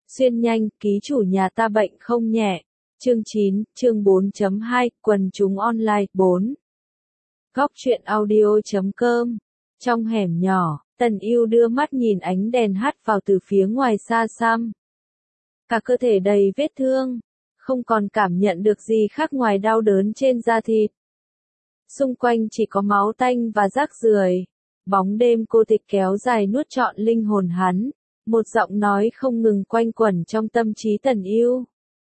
Xuyên nhanh, ký chủ nhà ta bệnh không nhẹ. Chương 9, chương 4.2, quần chúng online, 4. Góc truyện audio.com. Trong hẻm nhỏ, Tần Ưu đưa mắt nhìn ánh đèn hắt vào từ phía ngoài xa xăm. Cả cơ thể đầy vết thương, không còn cảm nhận được gì khác ngoài đau đớn trên da thịt. Xung quanh chỉ có máu tanh và rác rưởi. Bóng đêm cô tịch kéo dài nuốt trọn linh hồn hắn. Một giọng nói không ngừng quanh quẩn trong tâm trí Tần Ưu.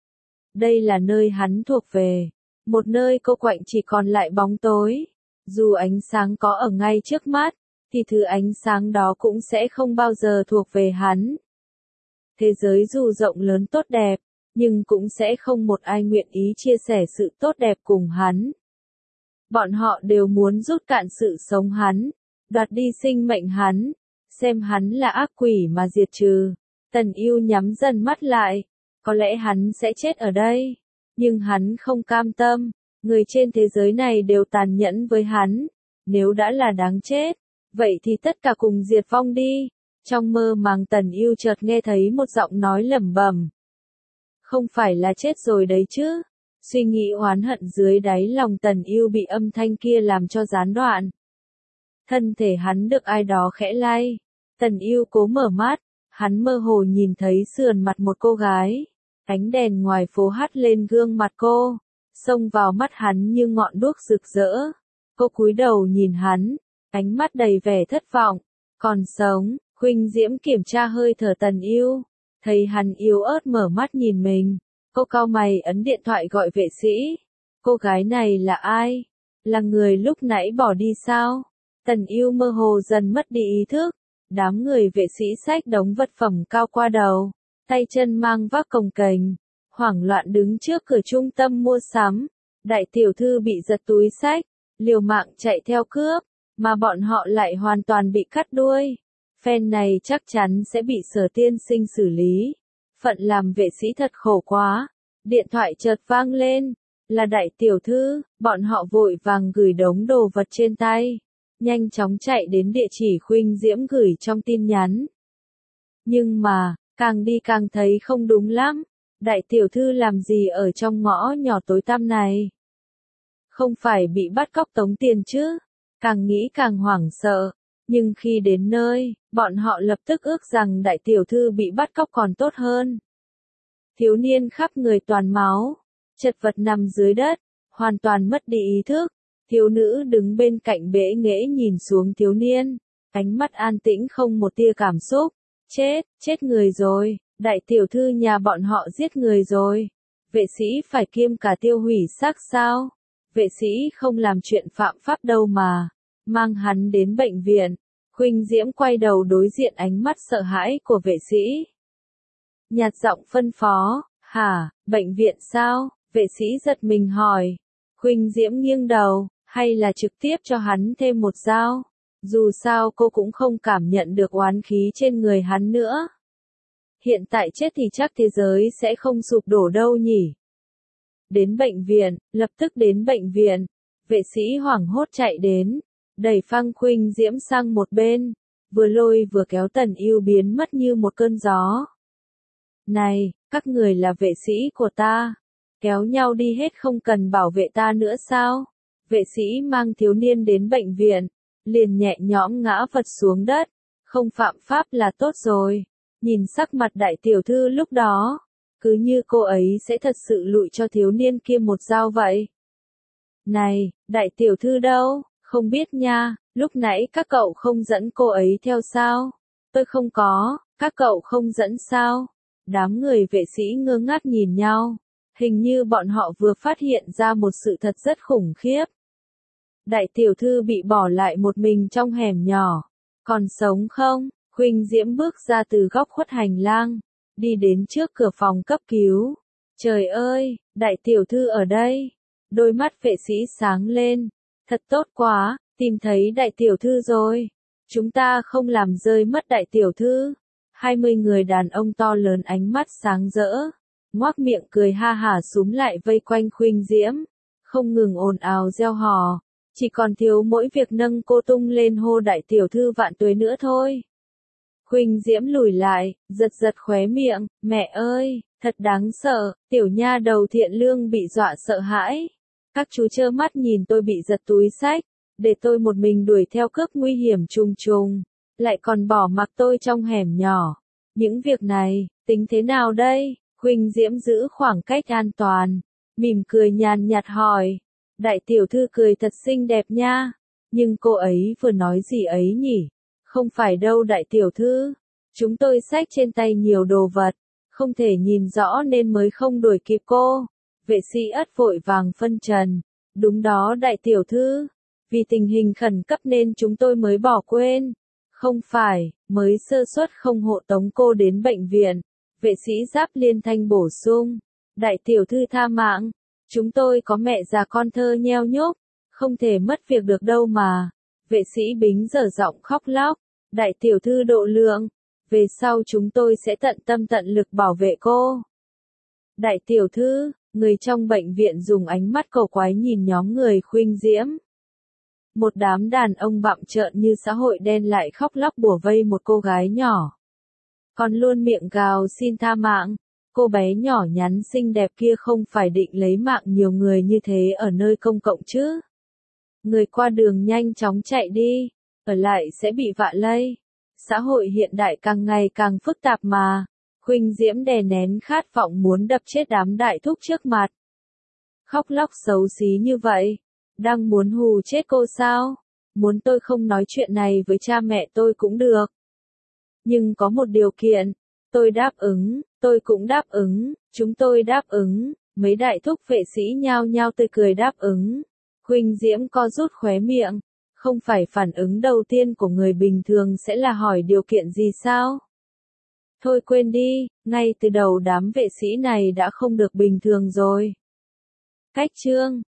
Đây là nơi hắn thuộc về, một nơi cô quạnh chỉ còn lại bóng tối. Dù ánh sáng có ở ngay trước mắt, thì thứ ánh sáng đó cũng sẽ không bao giờ thuộc về hắn. Thế giới dù rộng lớn tốt đẹp, nhưng cũng sẽ không một ai nguyện ý chia sẻ sự tốt đẹp cùng hắn. Bọn họ đều muốn rút cạn sự sống hắn, đoạt đi sinh mệnh hắn, xem hắn là ác quỷ mà diệt trừ. Tần Ưu nhắm dần mắt lại, có lẽ hắn sẽ chết ở đây, nhưng hắn không cam tâm, người trên thế giới này đều tàn nhẫn với hắn, nếu đã là đáng chết, vậy thì tất cả cùng diệt vong đi. Trong mơ màng Tần Ưu chợt nghe thấy một giọng nói lẩm bẩm. Không phải là chết rồi đấy chứ? Suy nghĩ oán hận dưới đáy lòng Tần Ưu bị âm thanh kia làm cho gián đoạn. Thân thể hắn được ai đó khẽ lay. Tần Ưu cố mở mắt, hắn mơ hồ nhìn thấy sườn mặt một cô gái. Ánh đèn ngoài phố hắt lên gương mặt cô, xông vào mắt hắn như ngọn đuốc rực rỡ. Cô cúi đầu nhìn hắn, ánh mắt đầy vẻ thất vọng. Còn sống, Khuynh Diễm kiểm tra hơi thở Tần Ưu, thấy hắn yếu ớt mở mắt nhìn mình. Cô cau mày ấn điện thoại gọi vệ sĩ. Cô gái này là ai? Là người lúc nãy bỏ đi sao? Tần Ưu mơ hồ dần mất đi ý thức. Đám người vệ sĩ xách đống vật phẩm cao qua đầu, tay chân mang vác cồng kềnh, hoảng loạn đứng trước cửa trung tâm mua sắm. Đại tiểu thư bị giật túi xách, liều mạng chạy theo cướp, mà bọn họ lại hoàn toàn bị cắt đuôi. Phen này chắc chắn sẽ bị Sở tiên sinh xử lý. Phận làm vệ sĩ thật khổ quá. Điện thoại chợt vang lên, là đại tiểu thư. Bọn họ vội vàng gửi đống đồ vật trên tay, nhanh chóng chạy đến địa chỉ Khuynh Diễm gửi trong tin nhắn. Nhưng mà, càng đi càng thấy không đúng lắm. Đại tiểu thư làm gì ở trong ngõ nhỏ tối tăm này? Không phải bị bắt cóc tống tiền chứ? Càng nghĩ càng hoảng sợ. Nhưng khi đến nơi, bọn họ lập tức ước rằng đại tiểu thư bị bắt cóc còn tốt hơn. Thiếu niên khắp người toàn máu, chật vật nằm dưới đất, hoàn toàn mất đi ý thức. Thiếu nữ đứng bên cạnh bẽ nghễ nhìn xuống thiếu niên, ánh mắt an tĩnh không một tia cảm xúc. Chết người rồi, đại tiểu thư nhà bọn họ giết người rồi. Vệ sĩ phải kiêm cả tiêu hủy xác sao? Vệ sĩ không làm chuyện phạm pháp đâu mà. Mang hắn đến bệnh viện. Khuynh Diễm quay đầu đối diện ánh mắt sợ hãi của vệ sĩ. Nhạt giọng phân phó, hả, bệnh viện sao? Vệ sĩ giật mình hỏi. Khuynh Diễm nghiêng đầu, hay là trực tiếp cho hắn thêm một dao? Dù sao cô cũng không cảm nhận được oán khí trên người hắn nữa. Hiện tại chết thì chắc thế giới sẽ không sụp đổ đâu nhỉ. Đến bệnh viện, lập tức đến bệnh viện. Vệ sĩ hoảng hốt chạy đến, đẩy phăng Khuynh Diễm sang một bên, vừa lôi vừa kéo Tần Ưu biến mất như một cơn gió. Này, các người là vệ sĩ của ta, kéo nhau đi hết không cần bảo vệ ta nữa sao? Vệ sĩ mang thiếu niên đến bệnh viện, liền nhẹ nhõm ngã vật xuống đất, không phạm pháp là tốt rồi. Nhìn sắc mặt đại tiểu thư lúc đó, cứ như cô ấy sẽ thật sự lụi cho thiếu niên kia một dao vậy. Này, đại tiểu thư đâu? Không biết nha, lúc nãy các cậu không dẫn cô ấy theo sao? Tôi không có, các cậu không dẫn sao? Đám người vệ sĩ ngơ ngác nhìn nhau, hình như bọn họ vừa phát hiện ra một sự thật rất khủng khiếp. Đại tiểu thư bị bỏ lại một mình trong hẻm nhỏ, còn sống không? Khuynh Diễm bước ra từ góc khuất hành lang, đi đến trước cửa phòng cấp cứu. Trời ơi, đại tiểu thư ở đây. Đôi mắt vệ sĩ sáng lên. Thật tốt quá, tìm thấy đại tiểu thư rồi. Chúng ta không làm rơi mất đại tiểu thư. 20 người đàn ông to lớn ánh mắt sáng rỡ, ngoác miệng cười ha hả súm lại vây quanh Khuynh Diễm, không ngừng ồn ào reo hò, chỉ còn thiếu mỗi việc nâng cô tung lên hô đại tiểu thư vạn tuế nữa thôi. Khuynh Diễm lùi lại, giật giật khóe miệng, mẹ ơi, thật đáng sợ, tiểu nha đầu thiện lương bị dọa sợ hãi. Các chú trơ mắt nhìn tôi bị giật túi xách, để tôi một mình đuổi theo cướp nguy hiểm trùng trùng, lại còn bỏ mặc tôi trong hẻm nhỏ. Những việc này, tính thế nào đây? Khuynh Diễm giữ khoảng cách an toàn, mỉm cười nhàn nhạt hỏi. Đại tiểu thư cười thật xinh đẹp nha, nhưng cô ấy vừa nói gì ấy nhỉ? Không phải đâu đại tiểu thư, chúng tôi xách trên tay nhiều đồ vật, không thể nhìn rõ nên mới không đuổi kịp cô. Vệ sĩ ất vội vàng phân trần, đúng đó đại tiểu thư, vì tình hình khẩn cấp nên chúng tôi mới bỏ quên. Không phải, mới sơ suất không hộ tống cô đến bệnh viện. Vệ sĩ Giáp Liên Thanh bổ sung, đại tiểu thư tha mạng, chúng tôi có mẹ già con thơ nheo nhóc, không thể mất việc được đâu mà. Vệ sĩ Bính dở giọng khóc lóc, đại tiểu thư độ lượng, về sau chúng tôi sẽ tận tâm tận lực bảo vệ cô. Đại tiểu thư, người trong bệnh viện dùng ánh mắt cầu quái nhìn nhóm người Khuynh Diễm. Một đám đàn ông bặm trợn như xã hội đen lại khóc lóc bủa vây một cô gái nhỏ. Còn luôn miệng gào xin tha mạng, cô bé nhỏ nhắn xinh đẹp kia không phải định lấy mạng nhiều người như thế ở nơi công cộng chứ. Người qua đường nhanh chóng chạy đi, ở lại sẽ bị vạ lây. Xã hội hiện đại càng ngày càng phức tạp mà. Khuynh Diễm đè nén khát vọng muốn đập chết đám đại thúc trước mặt. Khóc lóc xấu xí như vậy, đang muốn hù chết cô sao? Muốn tôi không nói chuyện này với cha mẹ tôi cũng được. Nhưng có một điều kiện, tôi đáp ứng, tôi cũng đáp ứng, chúng tôi đáp ứng, mấy đại thúc vệ sĩ nhao nhao tươi cười đáp ứng. Khuynh Diễm co rút khóe miệng, không phải phản ứng đầu tiên của người bình thường sẽ là hỏi điều kiện gì sao? Thôi quên đi, ngay từ đầu đám vệ sĩ này đã không được bình thường rồi. Cách chương